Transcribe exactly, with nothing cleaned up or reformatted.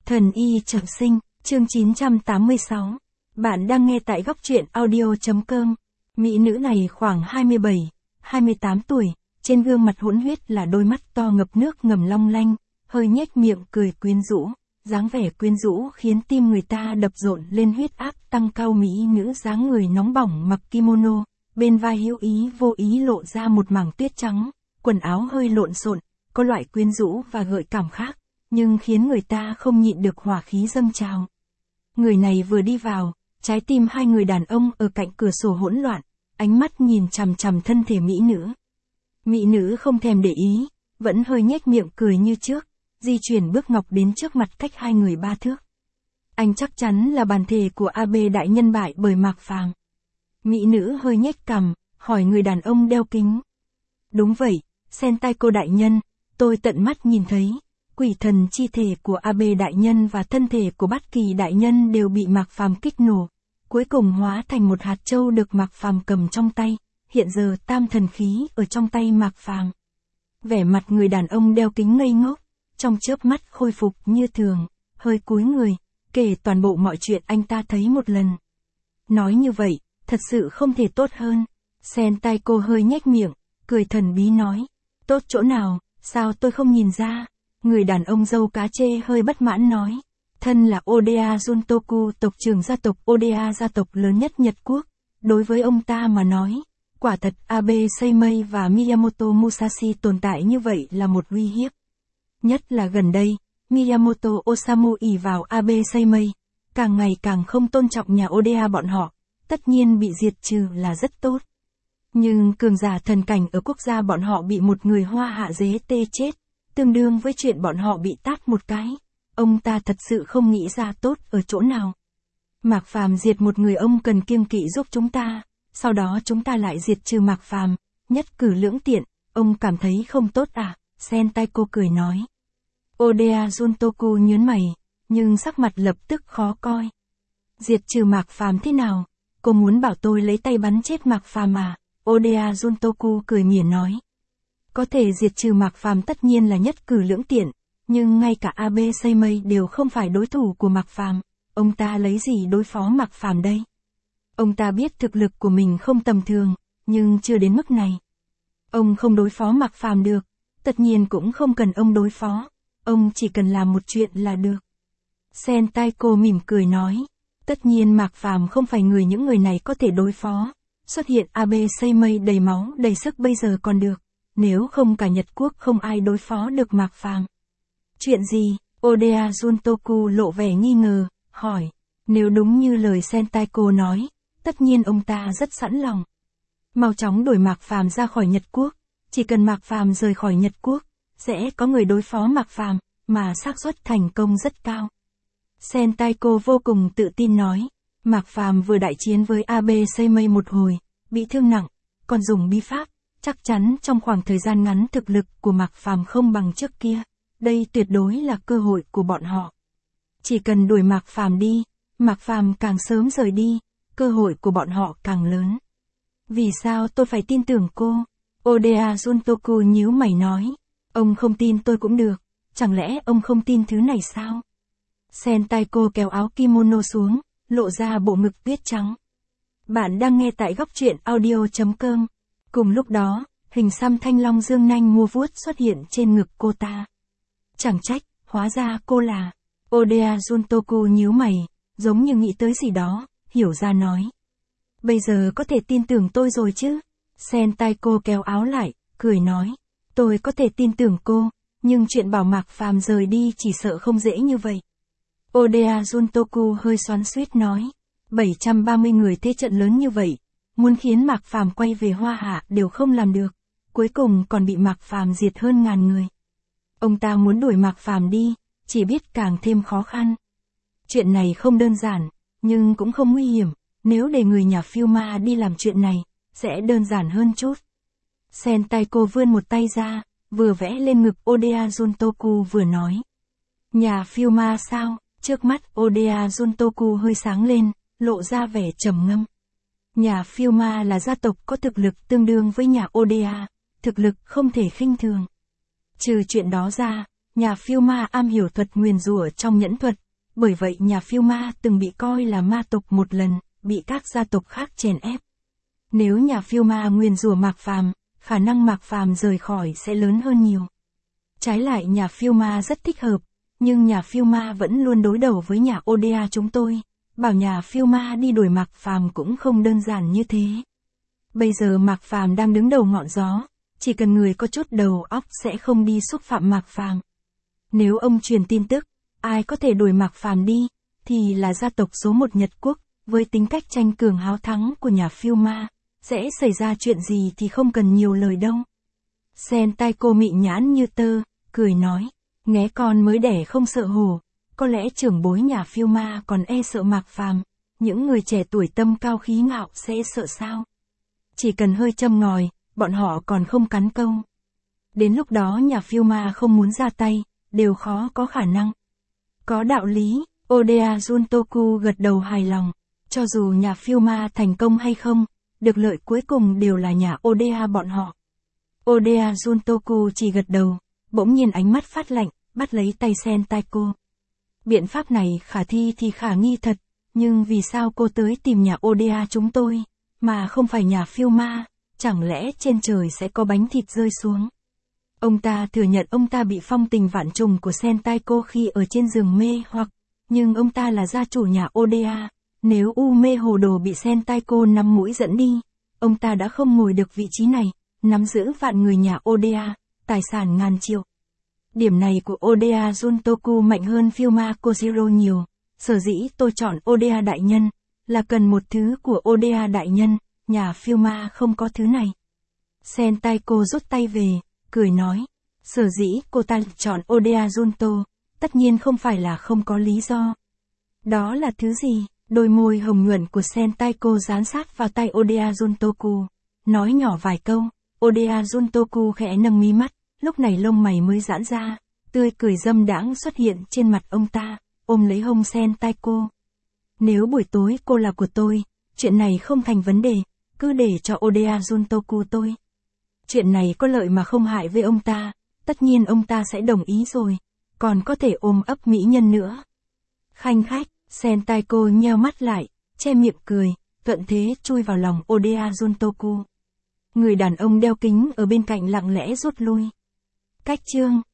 Thần y trọng sinh, chương chín trăm tám mươi sáu. Bạn đang nghe tại góc truyện audio.com. Mỹ nữ này khoảng hai mươi bảy, hai mươi tám tuổi, trên gương mặt hỗn huyết là đôi mắt to ngập nước ngầm long lanh, hơi nhếch miệng cười quyến rũ, dáng vẻ quyến rũ khiến tim người ta đập rộn lên, huyết áp tăng cao. Mỹ nữ dáng người nóng bỏng mặc kimono, bên vai hữu ý vô ý lộ ra một mảng tuyết trắng, quần áo hơi lộn xộn, có loại quyến rũ và gợi cảm khác, nhưng khiến người ta không nhịn được hỏa khí dâng trào. Người này vừa đi vào, trái tim hai người đàn ông ở cạnh cửa sổ hỗn loạn, ánh mắt nhìn chằm chằm thân thể mỹ nữ. Mỹ nữ không thèm để ý, vẫn hơi nhếch miệng cười như trước, di chuyển bước ngọc đến trước mặt cách hai người ba thước. Anh chắc chắn là bản thể của a bê đại nhân bại bởi Mạc Phàm. Mỹ nữ hơi nhếch cằm, hỏi người đàn ông đeo kính. Đúng vậy, Sentaiko đại nhân, tôi tận mắt nhìn thấy. Quỷ thần chi thể của a bê đại nhân và thân thể của Bát Kỳ đại nhân đều bị Mạc Phàm kích nổ, cuối cùng hóa thành một hạt châu được Mạc Phàm cầm trong tay, hiện giờ tam thần khí ở trong tay Mạc Phàm. Vẻ mặt người đàn ông đeo kính ngây ngốc, trong chớp mắt khôi phục như thường, hơi cúi người, kể toàn bộ mọi chuyện anh ta thấy một lần. Nói như vậy, thật sự không thể tốt hơn. Sentaiko hơi nhếch miệng, cười thần bí nói, tốt chỗ nào, sao tôi không nhìn ra? Người đàn ông râu cá chê hơi bất mãn nói, thân là Oda Juntoku, tộc trưởng gia tộc Oda, gia tộc lớn nhất Nhật Quốc, đối với ông ta mà nói, quả thật Abe Seimei và Miyamoto Musashi tồn tại như vậy là một uy hiếp. Nhất là gần đây, Miyamoto Osamu ỷ vào Abe Seimei, càng ngày càng không tôn trọng nhà Oda bọn họ, tất nhiên bị diệt trừ là rất tốt. Nhưng cường giả thần cảnh ở quốc gia bọn họ bị một người hoa hạ dế tê chết, tương đương với chuyện bọn họ bị tát một cái. Ông ta thật sự không nghĩ ra tốt ở chỗ nào. Mạc Phàm diệt một người, ông cần kiêng kỵ giúp chúng ta, sau đó chúng ta lại diệt trừ Mạc Phàm, nhất cử lưỡng tiện, ông cảm thấy không tốt à? Sentaiko cười nói. Oda Juntoku nhớn mày, nhưng sắc mặt lập tức khó coi. Diệt trừ Mạc Phàm thế nào? Cô muốn bảo tôi lấy tay bắn chết Mạc Phàm à? Oda Juntoku cười mỉa nói. Có thể diệt trừ Mạc Phàm tất nhiên là nhất cử lưỡng tiện, nhưng ngay cả Abe Seimei đều không phải đối thủ của Mạc Phàm, ông ta lấy gì đối phó Mạc Phàm đây? Ông ta biết thực lực của mình không tầm thường, nhưng chưa đến mức này. Ông không đối phó Mạc Phàm được, tất nhiên cũng không cần ông đối phó, ông chỉ cần làm một chuyện là được. Sentaiko mỉm cười nói, tất nhiên Mạc Phàm không phải người những người này có thể đối phó, xuất hiện Abe Seimei đầy máu đầy sức bây giờ còn được. Nếu không cả Nhật Quốc không ai đối phó được Mạc Phàm. Chuyện gì? Oda Juntoku lộ vẻ nghi ngờ, hỏi. Nếu đúng như lời Sentaiko nói, tất nhiên ông ta rất sẵn lòng. Mau chóng đuổi Mạc Phàm ra khỏi Nhật Quốc, chỉ cần Mạc Phàm rời khỏi Nhật Quốc, sẽ có người đối phó Mạc Phàm, mà xác suất thành công rất cao. Sentaiko vô cùng tự tin nói, Mạc Phàm vừa đại chiến với Abe Seimei một hồi, bị thương nặng, còn dùng bí pháp. Chắc chắn trong khoảng thời gian ngắn thực lực của Mạc Phàm không bằng trước kia, đây tuyệt đối là cơ hội của bọn họ. Chỉ cần đuổi Mạc Phàm đi, Mạc Phàm càng sớm rời đi, cơ hội của bọn họ càng lớn. Vì sao tôi phải tin tưởng cô? Oda Juntoku nhíu mày nói, ông không tin tôi cũng được, chẳng lẽ ông không tin thứ này sao? Sentaiko kéo áo kimono xuống, lộ ra bộ ngực tuyết trắng. Bạn đang nghe tại góc truyện audio.com. Cùng lúc đó, hình xăm thanh long dương nanh mua vuốt xuất hiện trên ngực cô ta. Chẳng trách, hóa ra cô là. Oda Juntoku nhíu mày, giống như nghĩ tới gì đó, hiểu ra nói. Bây giờ có thể tin tưởng tôi rồi chứ? Sentaiko kéo áo lại, cười nói. Tôi có thể tin tưởng cô, nhưng chuyện bảo Mạc Phàm rời đi chỉ sợ không dễ như vậy. Oda Juntoku hơi xoắn xuýt nói. bảy trăm ba mươi người thế trận lớn như vậy. Muốn khiến Mạc Phàm quay về Hoa Hạ đều không làm được, cuối cùng còn bị Mạc Phàm diệt hơn ngàn người. Ông ta muốn đuổi Mạc Phàm đi, chỉ biết càng thêm khó khăn. Chuyện này không đơn giản, nhưng cũng không nguy hiểm, nếu để người nhà Phiêu Ma đi làm chuyện này, sẽ đơn giản hơn chút. Sentaiko vươn một tay ra, vừa vẽ lên ngực Oda Juntoku vừa nói. Nhà Phiêu Ma sao? Trước mắt Oda Juntoku hơi sáng lên, lộ ra vẻ trầm ngâm. Nhà Phiêu Ma là gia tộc có thực lực tương đương với nhà Oda, thực lực không thể khinh thường. Trừ chuyện đó ra, nhà phiêu ma am hiểu thuật nguyền rủa trong nhẫn thuật, bởi vậy nhà phiêu ma từng bị coi là ma tộc một lần, bị các gia tộc khác chèn ép. Nếu nhà phiêu ma nguyền rủa Mạc Phàm, khả năng Mạc Phàm rời khỏi sẽ lớn hơn nhiều. Trái lại nhà phiêu ma rất thích hợp, nhưng nhà phiêu ma vẫn luôn đối đầu với nhà ô đê a chúng tôi, bảo nhà phiêu ma đi đuổi Mạc Phàm cũng không đơn giản như thế. Bây giờ Mạc Phàm đang đứng đầu ngọn gió, chỉ cần người có chút đầu óc sẽ không đi xúc phạm Mạc Phàm. Nếu ông truyền tin tức, ai có thể đuổi Mạc Phàm đi, thì là gia tộc số một Nhật Quốc, với tính cách tranh cường háo thắng của nhà phiêu ma, sẽ xảy ra chuyện gì thì không cần nhiều lời đâu. Sentaiko mị nhãn như tơ, cười nói, nghé con mới đẻ không sợ hổ, có lẽ trưởng bối nhà phiêu ma còn e sợ Mạc Phàm, những người trẻ tuổi tâm cao khí ngạo sẽ sợ sao? Chỉ cần hơi châm ngòi, bọn họ còn không cắn câu. Đến lúc đó nhà phiêu ma không muốn ra tay, đều khó có khả năng. Có đạo lý, Oda Juntoku gật đầu hài lòng, cho dù nhà phiêu ma thành công hay không, được lợi cuối cùng đều là nhà Oda bọn họ. Oda Juntoku chỉ gật đầu, bỗng nhiên ánh mắt phát lạnh, bắt lấy tay Sentaiko. Biện pháp này khả thi thì khả nghi thật, nhưng vì sao cô tới tìm nhà Oda chúng tôi, mà không phải nhà phiêu ma, chẳng lẽ trên trời sẽ có bánh thịt rơi xuống? Ông ta thừa nhận ông ta bị phong tình vạn trùng của Sentaiko khi ở trên giường mê hoặc, nhưng ông ta là gia chủ nhà Oda, nếu Ume Hồ Đồ bị Sentaiko nắm mũi dẫn đi, ông ta đã không ngồi được vị trí này, nắm giữ vạn người nhà Oda, tài sản ngàn triệu. Điểm này của Oda Juntoku mạnh hơn phiêu ma Kojiro nhiều, sở dĩ tôi chọn Oda đại nhân, là cần một thứ của Oda đại nhân, nhà phiêu ma không có thứ này. Sentaiko rút tay về, cười nói, sở dĩ cô ta chọn Oda Junto, tất nhiên không phải là không có lý do. Đó là thứ gì? Đôi môi hồng nhuận của Sentaiko dán sát vào tay Oda Juntoku, nói nhỏ vài câu, Oda Juntoku khẽ nâng mí mắt, lúc này lông mày mới giãn ra, tươi cười dâm đãng xuất hiện trên mặt ông ta, ôm lấy hông Sentaiko. Nếu buổi tối cô là của tôi, chuyện này không thành vấn đề, cứ để cho Oda Juntoku tôi. Chuyện này có lợi mà không hại với ông ta, tất nhiên ông ta sẽ đồng ý rồi, còn có thể ôm ấp mỹ nhân nữa. Khanh khách, Sentaiko nheo mắt lại, che miệng cười, thuận thế chui vào lòng Oda Juntoku. Người đàn ông đeo kính ở bên cạnh lặng lẽ rút lui. Cách chương